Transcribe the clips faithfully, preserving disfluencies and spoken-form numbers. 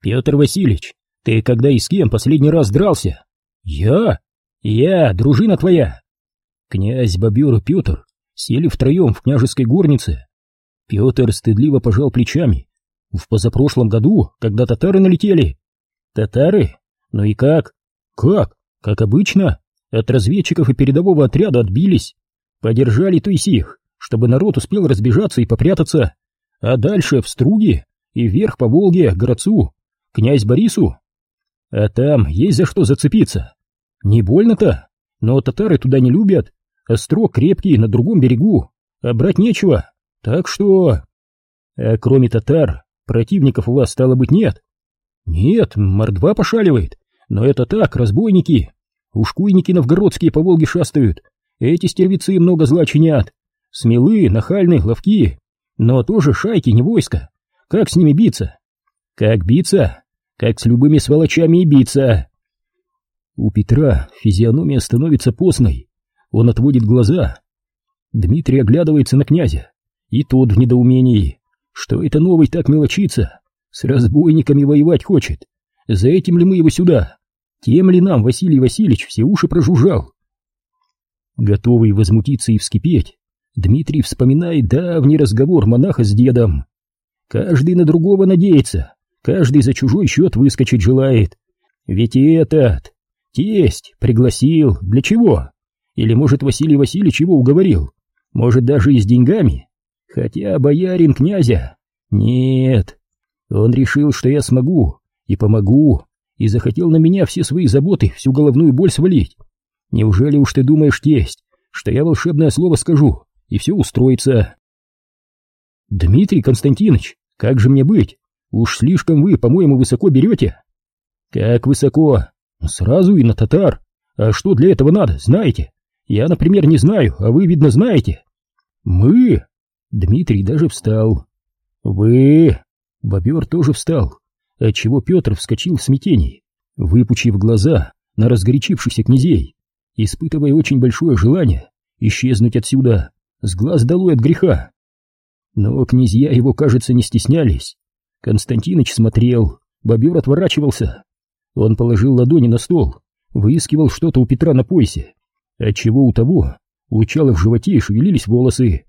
Петр Васильевич, ты когда и с кем последний раз дрался? Я? Я, дружина твоя. Князь, бобер и Петр сели втроем в княжеской горнице. Петр стыдливо пожал плечами. В позапрошлом году, когда татары налетели. Татары? Ну и как? Как? Как обычно. От разведчиков и передового отряда отбились. Подержали то есть их, чтобы народ успел разбежаться и попрятаться. А дальше в Струги и вверх по Волге, к Грацу, князь Борису. А там есть за что зацепиться. Не больно-то, но татары туда не любят. Острог крепкий на другом берегу, а брать нечего. Так что... А кроме татар, противников у вас, стало быть, нет? Нет, мордва пошаливает, но это так, разбойники. Ушкуйники новгородские по Волге шастают. Эти стервицы много зла чинят. Смелые, нахальные, ловкие. Но тоже шайки, не войско. Как с ними биться? Как биться? Как с любыми сволочами и биться. У Петра физиономия становится постной. Он отводит глаза. Дмитрий оглядывается на князя. И тот в недоумении. Что это новый так мелочится? С разбойниками воевать хочет. За этим ли мы его сюда? Тем ли нам Василий Васильевич все уши прожужжал? Готовый возмутиться и вскипеть, Дмитрий вспоминает давний разговор монаха с дедом. Каждый на другого надеется, каждый за чужой счет выскочить желает. Ведь и этот тесть пригласил. Для чего? Или, может, Василий Васильевич его уговорил? Может, даже и с деньгами? Хотя боярин князя... Нет. Он решил, что я смогу и помогу, и захотел на меня все свои заботы, всю головную боль свалить. Неужели уж ты думаешь, тесть, что я волшебное слово скажу, и все устроится? Дмитрий Константинович, как же мне быть? Уж слишком вы, по-моему, высоко берете. Как высоко? Сразу и на татар. А что для этого надо, знаете? Я, например, не знаю, а вы, видно, знаете. Мы? Дмитрий даже встал. Вы? Бобер тоже встал, отчего Петр вскочил в смятении, выпучив глаза на разгорячившихся князей, испытывая очень большое желание исчезнуть отсюда, с глаз долой от греха. Но князья его, кажется, не стеснялись. Константиныч смотрел, бобер отворачивался. Он положил ладони на стол, выискивал что-то у Петра на поясе, отчего у того урчало в животе и шевелились волосы.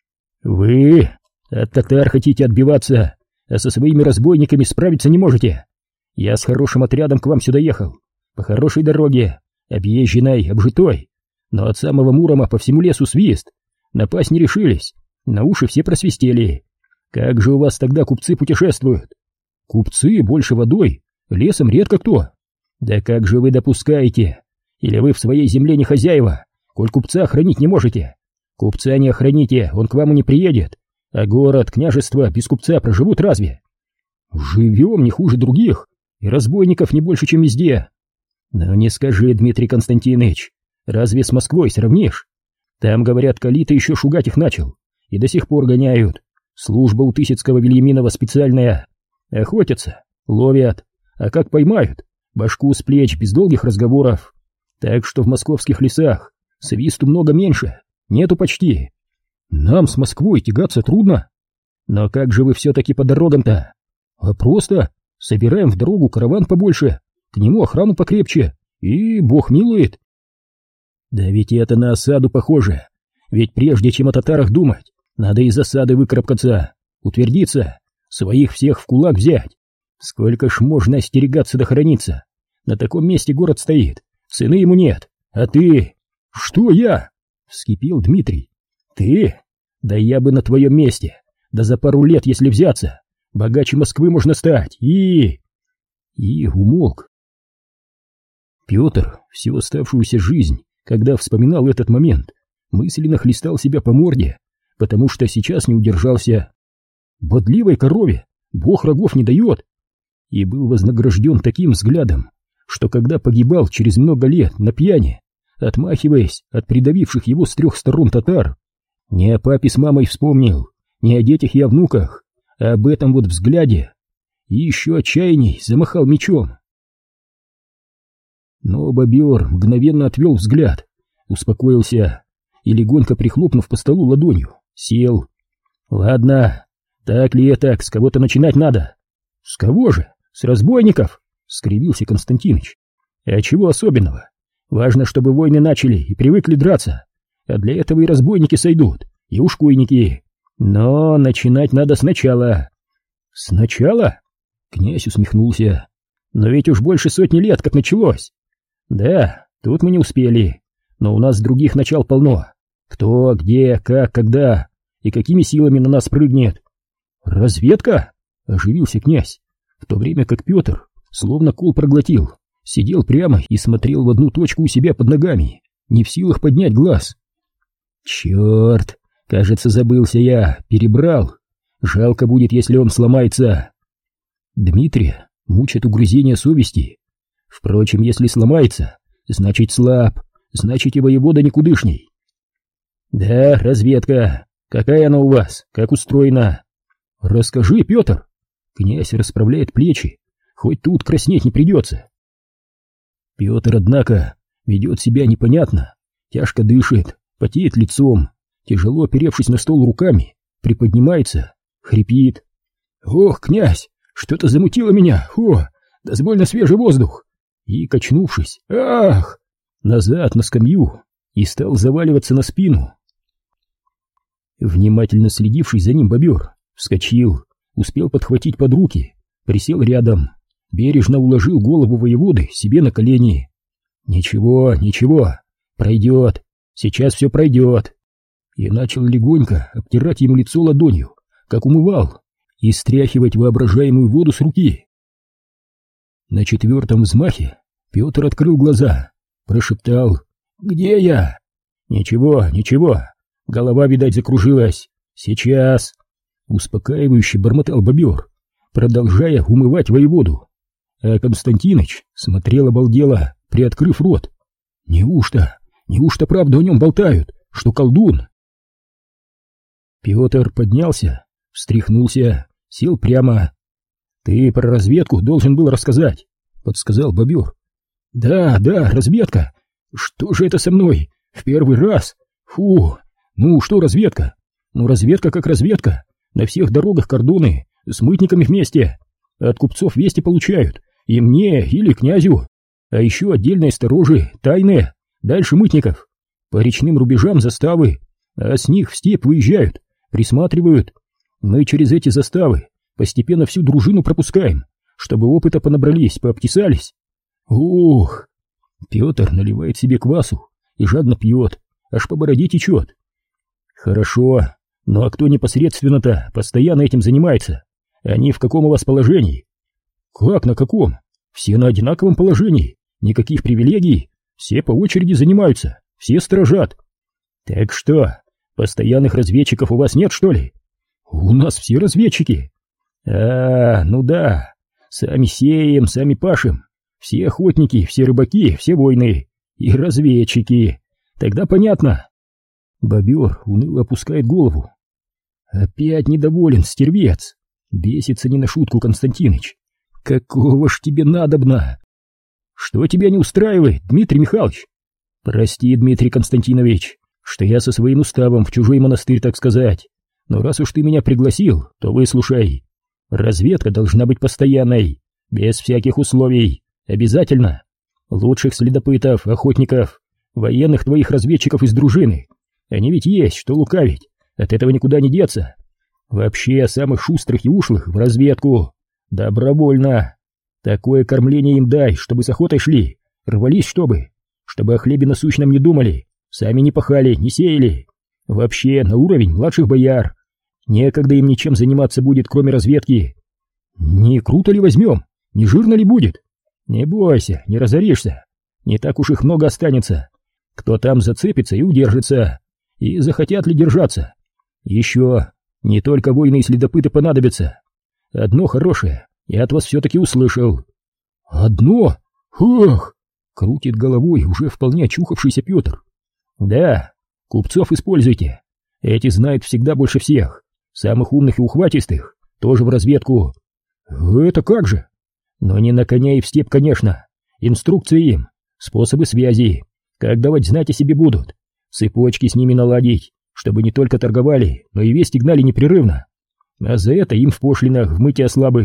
«Вы от татар хотите отбиваться, а со своими разбойниками справиться не можете. Я с хорошим отрядом к вам сюда ехал, по хорошей дороге, объезженной, обжитой, но от самого Мурома по всему лесу свист. Напасть не решились, на уши все просвистели. Как же у вас тогда купцы путешествуют? Купцы больше водой, лесом редко кто. Да как же вы допускаете? Или вы в своей земле не хозяева, коль купца охранить не можете? Купца не охраните, он к вам и не приедет. А город, княжество без купца проживут разве? Живем не хуже других, и разбойников не больше, чем везде. Но не скажи, Дмитрий Константинович, разве с Москвой сравнишь? Там, говорят, Калита еще шугать их начал, и до сих пор гоняют. Служба у Тысяцкого Вильяминова специальная. Охотятся, ловят, а как поймают, башку с плеч без долгих разговоров. Так что в московских лесах свисту много меньше, нету почти. Нам с Москвой тягаться трудно. Но как же вы все-таки по дорогам-то? А просто собираем в дорогу караван побольше, к нему охрану покрепче, и бог милует. Да ведь это на осаду похоже. Ведь прежде чем о татарах думать, надо из осады выкарабкаться, утвердиться, своих всех в кулак взять. Сколько ж можно остерегаться да храниться? На таком месте город стоит, цены ему нет, а ты... Что я? Вскипел Дмитрий. Ты? Да я бы на твоем месте, да за пару лет, если взяться, богаче Москвы можно стать, и... И умолк. Петр всю оставшуюся жизнь, когда вспоминал этот момент, мысленно хлестал себя по морде, потому что сейчас не удержался. Бодливой корове бог рогов не дает. И был вознагражден таким взглядом, что когда погибал через много лет на пьяни, отмахиваясь от придавивших его с трех сторон татар, не о папе с мамой вспомнил, не о детях и о внуках, а об этом вот взгляде, и еще отчаянней замахал мечом. Но бобер мгновенно отвел взгляд, успокоился и, легонько прихлопнув по столу ладонью, сел. Ладно, так ли это, с кого-то начинать надо. С кого же? С разбойников? Скривился Константиныч. А чего особенного? Важно, чтобы войны начали и привыкли драться. А для этого и разбойники сойдут, и ушкуйники. Но начинать надо сначала. Сначала? Князь усмехнулся. Но ведь уж больше сотни лет как началось. Да, тут мы не успели. Но у нас других начал полно. Кто, где, как, когда и какими силами на нас прыгнет. Разведка? Оживился князь, в то время как Петр, словно кол проглотил, сидел прямо и смотрел в одну точку у себя под ногами, не в силах поднять глаз. Черт, кажется, забылся я, перебрал. Жалко будет, если он сломается. Дмитрия мучат угрызения совести. Впрочем, если сломается, значит слаб, значит и воевода никудышний. Да, разведка. Какая она у вас? Как устроена? Расскажи, Петр. Князь расправляет плечи, хоть тут краснеть не придется. Петр, однако, ведет себя непонятно, тяжко дышит, потеет лицом, тяжело оперевшись на стол руками, приподнимается, хрипит. Ох, князь, что-то замутило меня, о, дозвольно свежий воздух. И, качнувшись, ах, назад на скамью и стал заваливаться на спину. Внимательно следивший за ним бобер вскочил, успел подхватить под руки, присел рядом, бережно уложил голову воеводы себе на колени. Ничего, ничего, пройдет, сейчас все пройдет. И начал легонько обтирать ему лицо ладонью, как умывал, и стряхивать воображаемую воду с руки. На четвертом взмахе Петр открыл глаза, прошептал: «Где я?» «Ничего, ничего, голова, видать, закружилась. Сейчас!» Успокаивающе бормотал бобер, продолжая умывать воеводу. А Константиныч смотрел обалдело, приоткрыв рот. «Неужто, неужто правду о нем болтают, что колдун?» Петр поднялся, встряхнулся, сел прямо. «Ты про разведку должен был рассказать», — подсказал бобер. «Да, да, разведка. Что же это со мной? В первый раз? Фу! Ну, что разведка? Ну, разведка как разведка. На всех дорогах кордоны, с мытниками вместе. От купцов вести получают, и мне, или князю. А еще отдельные сторожи, тайные, дальше мытников. По речным рубежам заставы, а с них в степь выезжают, присматривают. Мы через эти заставы постепенно всю дружину пропускаем, чтобы опыта понабрались, пообтесались. Ух!» Петр наливает себе квасу и жадно пьет, аж по бороде течет. «Хорошо, ну а кто непосредственно-то постоянно этим занимается? Они в каком у вас положении?» «Как на каком? Все на одинаковом положении, никаких привилегий, все по очереди занимаются, все сторожат». «Так что, постоянных разведчиков у вас нет, что ли?» «У нас все разведчики». «А, ну да, сами сеем, сами пашем, все охотники, все рыбаки, все воины и разведчики. Тогда понятно». Бобер уныло опускает голову. «Опять недоволен, стервец!» Бесится не на шутку Константиныч. «Какого ж тебе надобно?» «Что тебя не устраивает, Дмитрий Михайлович?» «Прости, Дмитрий Константинович, что я со своим уставом в чужой монастырь, так сказать. Но раз уж ты меня пригласил, то выслушай. Разведка должна быть постоянной, без всяких условий, обязательно. Лучших следопытов, охотников, военных твоих разведчиков из дружины. Они ведь есть, что лукавить, от этого никуда не деться. Вообще самых шустрых и ушлых в разведку. Добровольно. Такое кормление им дай, чтобы с охотой шли, рвались чтобы, чтобы о хлебе насущном не думали, сами не пахали, не сеяли. Вообще на уровень младших бояр. Некогда им ничем заниматься будет, кроме разведки. Не круто ли возьмем? Не жирно ли будет? Не бойся, не разоришься. Не так уж их много останется. Кто там зацепится и удержится. И захотят ли держаться. Еще не только воины и следопыты понадобятся. Одно хорошее я от вас все-таки услышал. Одно? Ох! Крутит головой уже вполне очухавшийся Петр. Да, купцов используйте. Эти знают всегда больше всех. Самых умных и ухватистых тоже в разведку. Это как же? Но не на коня и в степь, конечно. Инструкции им, способы связи, как давать знать о себе будут. Цепочки с ними наладить, чтобы не только торговали, но и вести гнали непрерывно. А за это им в пошлинах, в мытье ослабы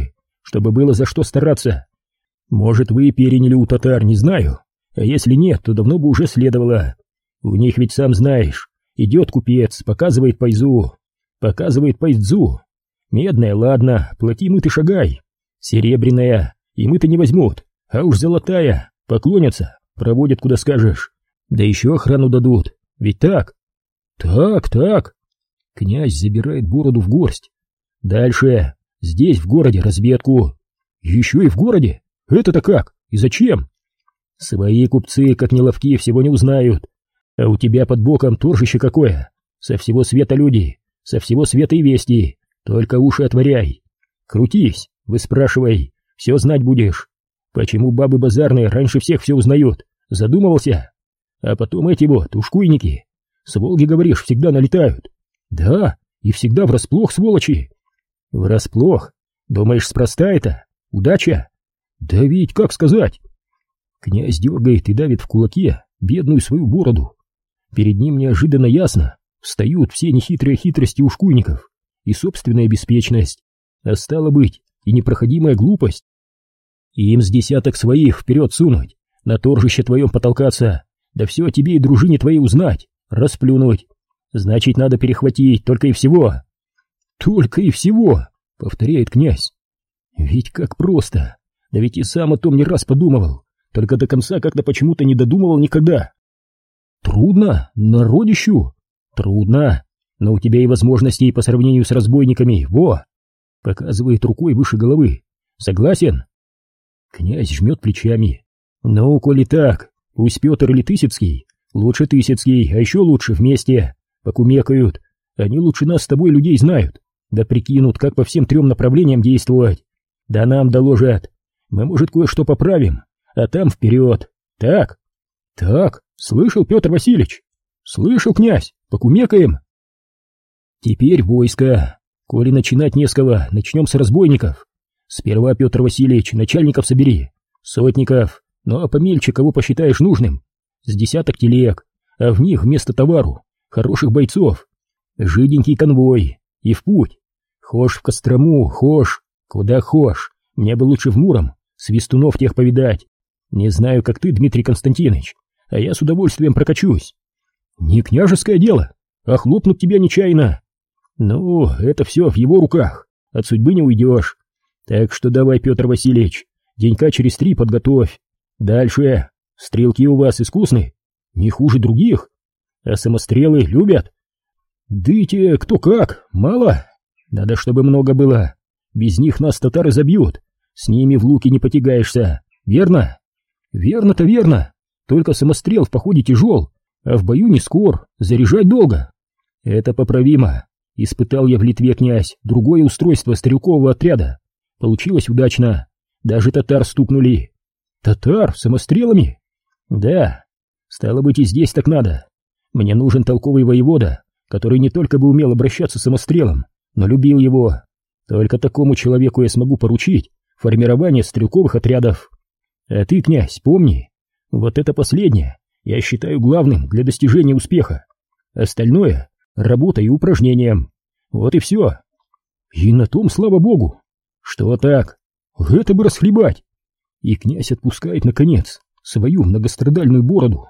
чтобы было за что стараться. Может, вы переняли у татар, не знаю, а если нет, то давно бы уже следовало. У них ведь, сам знаешь, идет купец, показывает пайзу, показывает пайдзу. Медная, ладно, плати мы ты шагай. Серебряная, и мы-то не возьмут, а уж золотая, поклонятся, проводят куда скажешь. Да еще охрану дадут, ведь так? Так, так. Князь забирает бороду в горсть. Дальше, здесь в городе разведку. Еще и в городе? Это-то как? И зачем? Свои купцы, как неловки, всего не узнают. А у тебя под боком торжище какое. Со всего света люди, со всего света и вести. Только уши отворяй. Крутись, выспрашивай, все знать будешь. Почему бабы базарные раньше всех все узнают? Задумывался? А потом эти вот ушкуйники. С Волги, говоришь, всегда налетают. Да, и всегда врасплох, сволочи. Врасплох? Думаешь, спроста это? Удача? Да ведь, как сказать? Князь дергает и давит в кулаке бедную свою бороду. Перед ним неожиданно ясно встают все нехитрые хитрости ушкуйников и собственная беспечность, а стало быть, и непроходимая глупость. Им с десяток своих вперед сунуть, на торжище твоем потолкаться, да все о тебе и дружине твоей узнать, расплюнуть. Значит, надо перехватить, только и всего. Только и всего, повторяет князь. Ведь как просто, да ведь и сам о том не раз подумывал, только до конца как-то почему-то не додумывал никогда. Трудно, народищу, трудно, но у тебя и возможностей по сравнению с разбойниками, во, показывает рукой выше головы. Согласен? Князь жмет плечами. Ну, коли так, пусть Петр или Тысяцкий, лучше Тысяцкий, а еще лучше вместе, покумекают. Они лучше нас с тобой людей знают, да прикинут, как по всем трем направлениям действовать. Да нам доложат, мы, может, кое-что поправим, а там вперед. Так? Так, слышал, Петр Васильевич? Слышал, князь, покумекаем. Теперь войско. Коли начинать не с кого, начнем с разбойников. Сперва, Петр Васильевич, начальников собери, сотников, ну а помельче, кого посчитаешь нужным. С десяток телег, а в них вместо товару хороших бойцов. Жиденький конвой и в путь. Хошь в Кострому, хошь, куда хошь. Мне бы лучше в Муром, свистунов тех повидать. Не знаю, как ты, Дмитрий Константинович, а я с удовольствием прокачусь. Не княжеское дело, а хлопнут тебя нечаянно. Ну, это все в его руках, от судьбы не уйдешь. Так что давай, Петр Васильевич, денька через три подготовь. Дальше, стрелки у вас искусны, не хуже других. А самострелы любят? Дыйте кто как, мало. Надо, чтобы много было. Без них нас татары забьют. С ними в луки не потягаешься, верно? Верно-то верно. Только самострел в походе тяжел, а в бою не скор, заряжать долго. Это поправимо. Испытал я в Литве, князь, другое устройство стрелкового отряда. Получилось удачно. Даже татар стукнули. Татар? Самострелами? Да. Стало быть, и здесь так надо. Мне нужен толковый воевода, который не только бы умел обращаться самострелом, но любил его. Только такому человеку я смогу поручить формирование стрелковых отрядов. А ты, князь, помни, вот это последнее я считаю главным для достижения успеха. Остальное — работа и упражнением. Вот и все. И на том, слава богу. Что так? Это бы расхлебать. И князь отпускает, наконец, свою многострадальную бороду.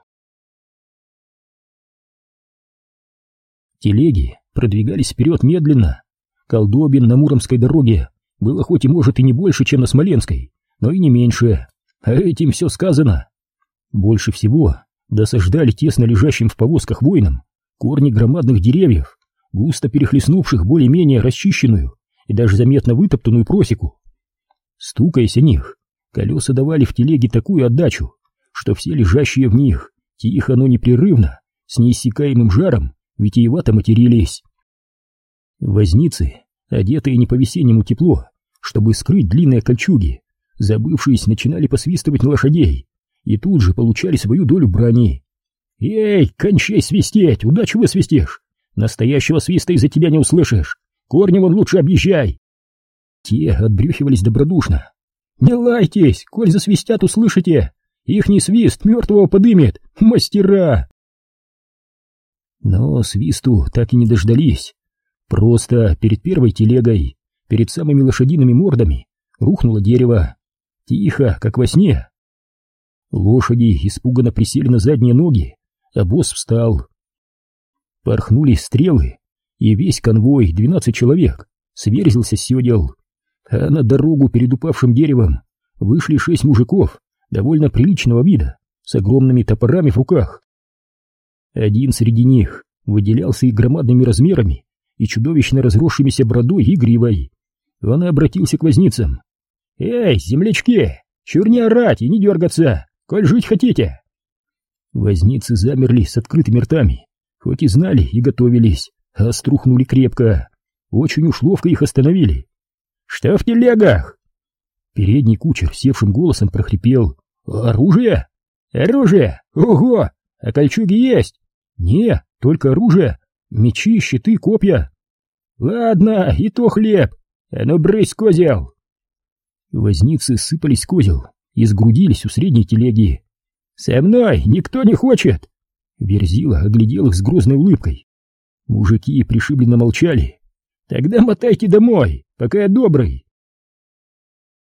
Телеги продвигались вперед медленно. Колдобин на Муромской дороге было хоть и может и не больше, чем на Смоленской, но и не меньше. А этим все сказано. Больше всего досаждали тесно лежащим в повозках воинам корни громадных деревьев, густо перехлестнувших более-менее расчищенную и даже заметно вытоптанную просеку. Стукаясь о них, колеса давали в телеге такую отдачу, что все лежащие в них тихо, но непрерывно, с неиссякаемым жаром, витиевато матерились. Возницы, одетые не по-весеннему тепло, чтобы скрыть длинные кольчуги, забывшись, начинали посвистывать на лошадей и тут же получали свою долю брани. «Эй, кончай свистеть, удачу вы свистишь! Настоящего свиста из-за тебя не услышишь! Корни вон лучше объезжай!» Те отбрюхивались добродушно. «Не лайтесь, коль засвистят, услышите! Ихний свист мертвого подымет! Мастера!» Но свисту так и не дождались. Просто перед первой телегой, перед самыми лошадиными мордами, рухнуло дерево. Тихо, как во сне. Лошади испуганно присели на задние ноги, а босс встал. Порхнули стрелы, и весь конвой, двенадцать человек, сверзился с седел. А на дорогу перед упавшим деревом вышли шесть мужиков довольно приличного вида, с огромными топорами в руках. Один среди них выделялся и громадными размерами, и чудовищно разросшимися бородой и гривой. Он обратился к возницам. «Эй, землячки, чур не орать и не дергаться, коль жить хотите!» Возницы замерли с открытыми ртами, хоть и знали и готовились, а струхнули крепко. Очень уж ловко их остановили. «Что в телегах?» Передний кучер севшим голосом прохрипел. «Оружие? Оружие? Ого! А кольчуги есть?» «Не, только оружие. Мечи, щиты, копья». «Ладно, и то хлеб. А ну брысь, козел!» Возницы сыпались с козел и сгрудились у средней телеги. «Со мной никто не хочет!» Верзила оглядел их с грозной улыбкой. Мужики пришибленно молчали. «Тогда мотайте домой, пока я добрый.